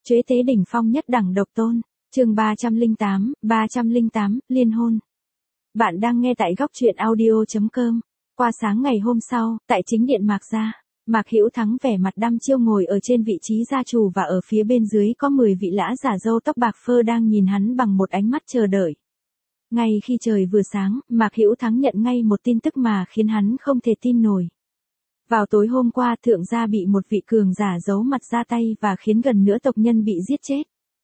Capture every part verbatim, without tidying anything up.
Chế tế đỉnh phong nhất đẳng độc tôn. Chương ba trăm lẻ tám, ba trăm lẻ tám, liên hôn. Bạn đang nghe tại góc truyện audio chấm com. Qua sáng ngày hôm sau, tại chính điện Mạc gia, Mạc Hữu Thắng vẻ mặt đăm chiêu ngồi ở trên vị trí gia chủ và ở phía bên dưới có mười vị lã giả râu tóc bạc phơ đang nhìn hắn bằng một ánh mắt chờ đợi. Ngay khi trời vừa sáng, Mạc Hữu Thắng nhận ngay một tin tức mà khiến hắn không thể tin nổi. Vào tối hôm qua, thượng gia bị một vị cường giả giấu mặt ra tay và khiến gần nửa tộc nhân bị giết chết.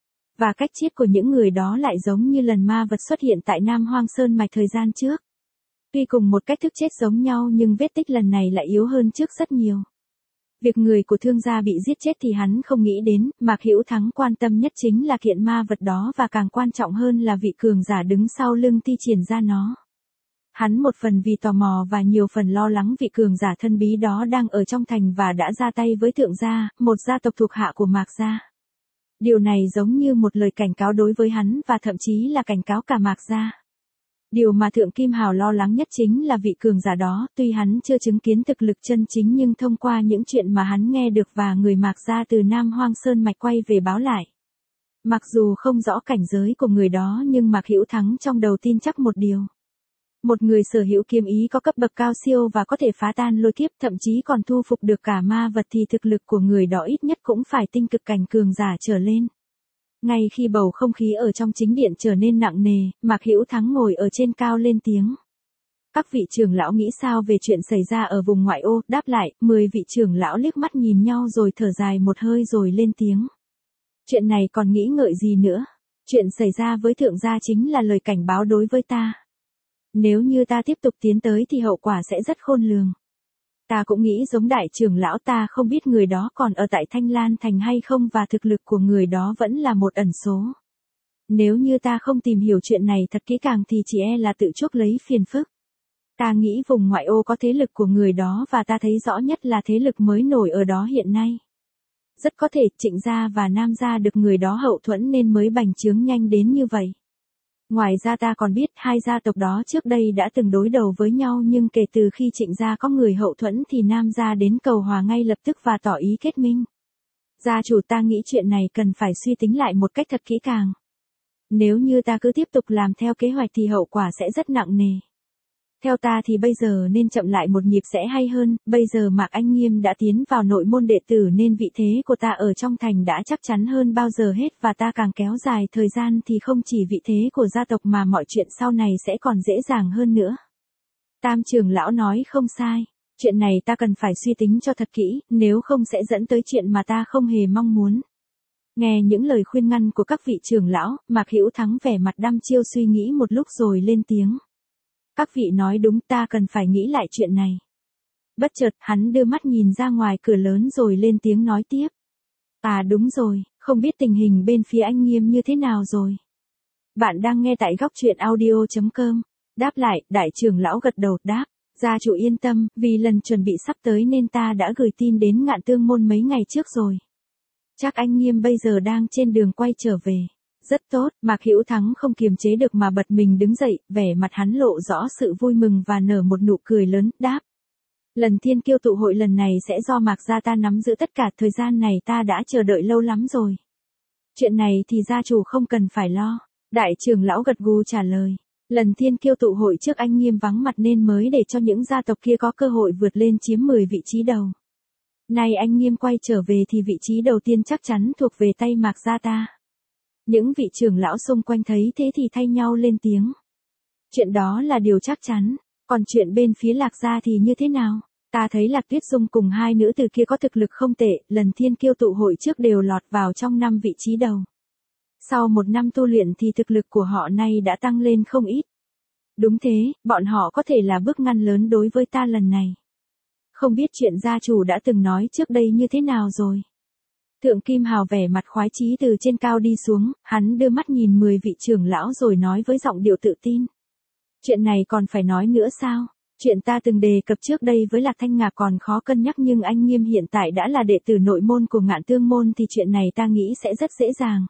Và cách chết của những người đó lại giống như lần ma vật xuất hiện tại Nam Hoang Sơn Mạch thời gian trước. Tuy cùng một cách thức chết giống nhau nhưng vết tích lần này lại yếu hơn trước rất nhiều. Việc người của thương gia bị giết chết thì hắn không nghĩ đến, Mạc Hữu Thắng quan tâm nhất chính là kiện ma vật đó và càng quan trọng hơn là vị cường giả đứng sau lưng thi triển ra nó. Hắn một phần vì tò mò và nhiều phần lo lắng vị cường giả thân bí đó đang ở trong thành và đã ra tay với thượng gia, một gia tộc thuộc hạ của Mạc gia. Điều này giống như một lời cảnh cáo đối với hắn và thậm chí là cảnh cáo cả Mạc gia. Điều mà Thượng Kim Hào lo lắng nhất chính là vị cường giả đó, tuy hắn chưa chứng kiến thực lực chân chính nhưng thông qua những chuyện mà hắn nghe được và người Mạc gia từ Nam Hoang Sơn Mạch quay về báo lại. Mặc dù không rõ cảnh giới của người đó nhưng Mạc Hữu Thắng trong đầu tin chắc một điều. Một người sở hữu kiếm ý có cấp bậc cao siêu và có thể phá tan lôi kiếp thậm chí còn thu phục được cả ma vật thì thực lực của người đó ít nhất cũng phải tinh cực cảnh cường giả trở lên. Ngay khi bầu không khí ở trong chính điện trở nên nặng nề, Mạc Hữu Thắng ngồi ở trên cao lên tiếng. Các vị trưởng lão nghĩ sao về chuyện xảy ra ở vùng ngoại ô? Đáp lại, mười vị trưởng lão liếc mắt nhìn nhau rồi thở dài một hơi rồi lên tiếng. Chuyện này còn nghĩ ngợi gì nữa? Chuyện xảy ra với thượng gia chính là lời cảnh báo đối với ta. Nếu như ta tiếp tục tiến tới thì hậu quả sẽ rất khôn lường. Ta cũng nghĩ giống đại trưởng lão, ta không biết người đó còn ở tại Thanh Lan Thành hay không và thực lực của người đó vẫn là một ẩn số. Nếu như ta không tìm hiểu chuyện này thật kỹ càng thì chỉ e là tự chuốc lấy phiền phức. Ta nghĩ vùng ngoại ô có thế lực của người đó và ta thấy rõ nhất là thế lực mới nổi ở đó hiện nay. Rất có thể Trịnh gia và Nam gia được người đó hậu thuẫn nên mới bành trướng nhanh đến như vậy. Ngoài ra ta còn biết hai gia tộc đó trước đây đã từng đối đầu với nhau nhưng kể từ khi Trịnh gia có người hậu thuẫn thì Nam gia đến cầu hòa ngay lập tức và tỏ ý kết minh. Gia chủ, ta nghĩ chuyện này cần phải suy tính lại một cách thật kỹ càng. Nếu như ta cứ tiếp tục làm theo kế hoạch thì hậu quả sẽ rất nặng nề. Theo ta thì bây giờ nên chậm lại một nhịp sẽ hay hơn, bây giờ Mạc Anh Nghiêm đã tiến vào nội môn đệ tử nên vị thế của ta ở trong thành đã chắc chắn hơn bao giờ hết và ta càng kéo dài thời gian thì không chỉ vị thế của gia tộc mà mọi chuyện sau này sẽ còn dễ dàng hơn nữa. Tam trưởng lão nói không sai, chuyện này ta cần phải suy tính cho thật kỹ, nếu không sẽ dẫn tới chuyện mà ta không hề mong muốn. Nghe những lời khuyên ngăn của các vị trưởng lão, Mạc Hữu Thắng vẻ mặt đăm chiêu suy nghĩ một lúc rồi lên tiếng. Các vị nói đúng, ta cần phải nghĩ lại chuyện này. Bất chợt hắn đưa mắt nhìn ra ngoài cửa lớn rồi lên tiếng nói tiếp. À đúng rồi, không biết tình hình bên phía anh Nghiêm như thế nào rồi. Bạn đang nghe tại góc truyện audio chấm com. Đáp lại, đại trưởng lão gật đầu đáp. Gia chủ yên tâm, vì lần chuẩn bị sắp tới nên ta đã gửi tin đến Ngạn Tương Môn mấy ngày trước rồi. Chắc anh Nghiêm bây giờ đang trên đường quay trở về. Rất tốt, Mạc Hữu Thắng không kiềm chế được mà bật mình đứng dậy, vẻ mặt hắn lộ rõ sự vui mừng và nở một nụ cười lớn, đáp. Lần thiên kiêu tụ hội lần này sẽ do Mạc gia ta nắm giữ tất cả, thời gian này ta đã chờ đợi lâu lắm rồi. Chuyện này thì gia chủ không cần phải lo. Đại trưởng lão gật gù trả lời. Lần thiên kiêu tụ hội trước anh Nghiêm vắng mặt nên mới để cho những gia tộc kia có cơ hội vượt lên chiếm mười vị trí đầu. Nay anh Nghiêm quay trở về thì vị trí đầu tiên chắc chắn thuộc về tay Mạc gia ta. Những vị trưởng lão xung quanh thấy thế thì thay nhau lên tiếng. Chuyện đó là điều chắc chắn, còn chuyện bên phía Lạc gia thì như thế nào? Ta thấy Lạc Tuyết Dung cùng hai nữ từ kia có thực lực không tệ, lần thiên kiêu tụ hội trước đều lọt vào trong năm vị trí đầu. Sau một năm tu luyện thì thực lực của họ nay đã tăng lên không ít. Đúng thế, bọn họ có thể là bước ngăn lớn đối với ta lần này. Không biết chuyện gia chủ đã từng nói trước đây như thế nào rồi? Thượng Kim Hào vẻ mặt khoái chí từ trên cao đi xuống, hắn đưa mắt nhìn mười vị trưởng lão rồi nói với giọng điệu tự tin. Chuyện này còn phải nói nữa sao? Chuyện ta từng đề cập trước đây với Lạc Thanh Ngạc còn khó cân nhắc nhưng anh Nghiêm hiện tại đã là đệ tử nội môn của Ngạn Tương Môn thì chuyện này ta nghĩ sẽ rất dễ dàng.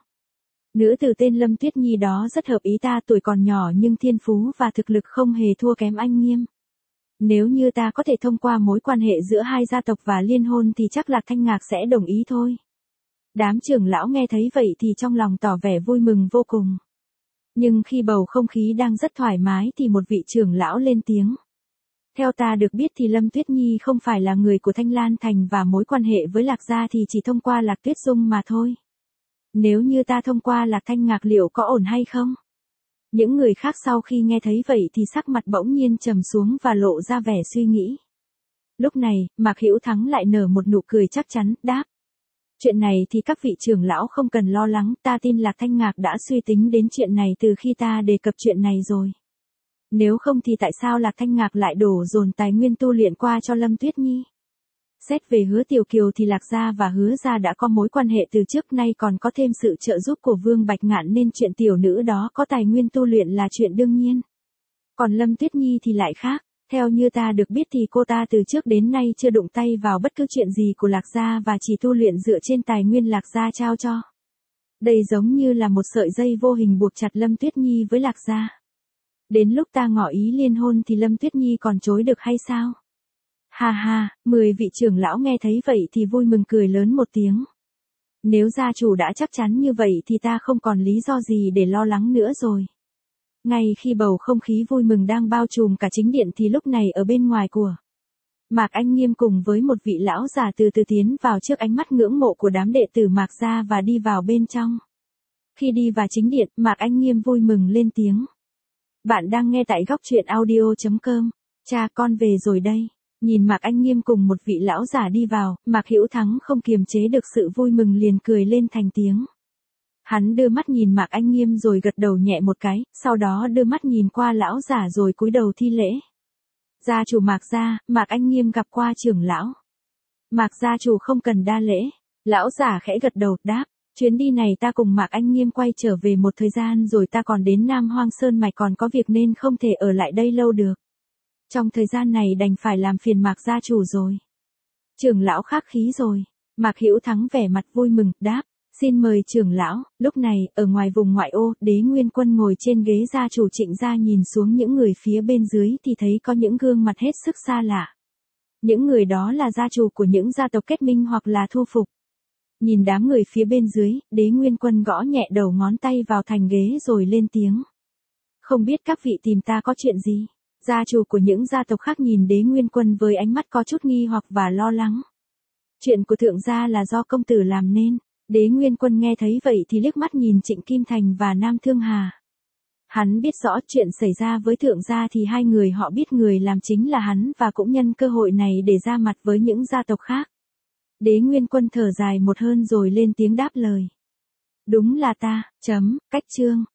Nữ tử tên Lâm Tuyết Nhi đó rất hợp ý ta, tuổi còn nhỏ nhưng thiên phú và thực lực không hề thua kém anh Nghiêm. Nếu như ta có thể thông qua mối quan hệ giữa hai gia tộc và liên hôn thì chắc Lạc Thanh Ngạc sẽ đồng ý thôi. Đám trưởng lão nghe thấy vậy thì trong lòng tỏ vẻ vui mừng vô cùng. Nhưng khi bầu không khí đang rất thoải mái thì một vị trưởng lão lên tiếng. Theo ta được biết thì Lâm Tuyết Nhi không phải là người của Thanh Lan Thành và mối quan hệ với Lạc Gia thì chỉ thông qua Lạc Tuyết Dung mà thôi. Nếu như ta thông qua Lạc Thanh Ngạc liệu có ổn hay không? Những người khác sau khi nghe thấy vậy thì sắc mặt bỗng nhiên trầm xuống và lộ ra vẻ suy nghĩ. Lúc này, Mạc Hữu Thắng lại nở một nụ cười chắc chắn, đáp. Chuyện này thì các vị trưởng lão không cần lo lắng, ta tin Lạc Thanh Ngạc đã suy tính đến chuyện này từ khi ta đề cập chuyện này rồi. Nếu không thì tại sao Lạc Thanh Ngạc lại đổ dồn tài nguyên tu luyện qua cho Lâm Tuyết Nhi? Xét về Hứa Tiểu Kiều thì Lạc Gia và Hứa Gia đã có mối quan hệ từ trước nay, còn có thêm sự trợ giúp của Vương Bạch Ngạn nên chuyện tiểu nữ đó có tài nguyên tu luyện là chuyện đương nhiên. Còn Lâm Tuyết Nhi thì lại khác, theo như ta được biết thì cô ta từ trước đến nay chưa đụng tay vào bất cứ chuyện gì của Lạc Gia và chỉ tu luyện dựa trên tài nguyên Lạc Gia trao cho. Đây giống như là một sợi dây vô hình buộc chặt Lâm Tuyết Nhi với Lạc Gia. Đến lúc ta ngỏ ý liên hôn thì Lâm Tuyết Nhi còn chối được hay sao? Ha ha, mười vị trưởng lão nghe thấy vậy thì vui mừng cười lớn một tiếng. Nếu gia chủ đã chắc chắn như vậy thì ta không còn lý do gì để lo lắng nữa rồi. Ngay khi bầu không khí vui mừng đang bao trùm cả chính điện thì lúc này ở bên ngoài của Mạc Anh Nghiêm cùng với một vị lão già từ từ tiến vào trước ánh mắt ngưỡng mộ của đám đệ tử Mạc Gia và đi vào bên trong. Khi đi vào chính điện, Mạc Anh Nghiêm vui mừng lên tiếng. Bạn đang nghe tại góc truyện audio chấm com. Cha, con về rồi đây. Nhìn Mạc Anh Nghiêm cùng một vị lão giả đi vào, Mạc Hữu Thắng không kiềm chế được sự vui mừng liền cười lên thành tiếng. Hắn đưa mắt nhìn Mạc Anh Nghiêm rồi gật đầu nhẹ một cái, sau đó đưa mắt nhìn qua lão giả rồi cúi đầu thi lễ. Gia chủ Mạc Gia, Mạc Anh Nghiêm gặp qua trưởng lão. Mạc gia chủ không cần đa lễ. Lão giả khẽ gật đầu, đáp. Chuyến đi này ta cùng Mạc Anh Nghiêm quay trở về một thời gian rồi ta còn đến Nam Hoang Sơn Mạch còn có việc nên không thể ở lại đây lâu được. Trong thời gian này đành phải làm phiền Mạc gia chủ rồi. Trưởng lão khách khí rồi. Mạc Hữu Thắng vẻ mặt vui mừng, đáp. Xin mời trưởng lão. Lúc này, ở ngoài vùng ngoại ô, Đế Nguyên Quân ngồi trên ghế gia chủ Trịnh gia nhìn xuống những người phía bên dưới thì thấy có những gương mặt hết sức xa lạ. Những người đó là gia chủ của những gia tộc kết minh hoặc là thu phục. Nhìn đám người phía bên dưới, Đế Nguyên Quân gõ nhẹ đầu ngón tay vào thành ghế rồi lên tiếng. Không biết các vị tìm ta có chuyện gì? Gia chủ của những gia tộc khác nhìn Đế Nguyên Quân với ánh mắt có chút nghi hoặc và lo lắng. Chuyện của thượng gia là do công tử làm nên. Đế Nguyên Quân nghe thấy vậy thì liếc mắt nhìn Trịnh Kim Thành và Nam Thương Hà. Hắn biết rõ chuyện xảy ra với thượng gia thì hai người họ biết người làm chính là hắn và cũng nhân cơ hội này để ra mặt với những gia tộc khác. Đế Nguyên Quân thở dài một hơi rồi lên tiếng đáp lời. Đúng là ta, chấm, cách chương.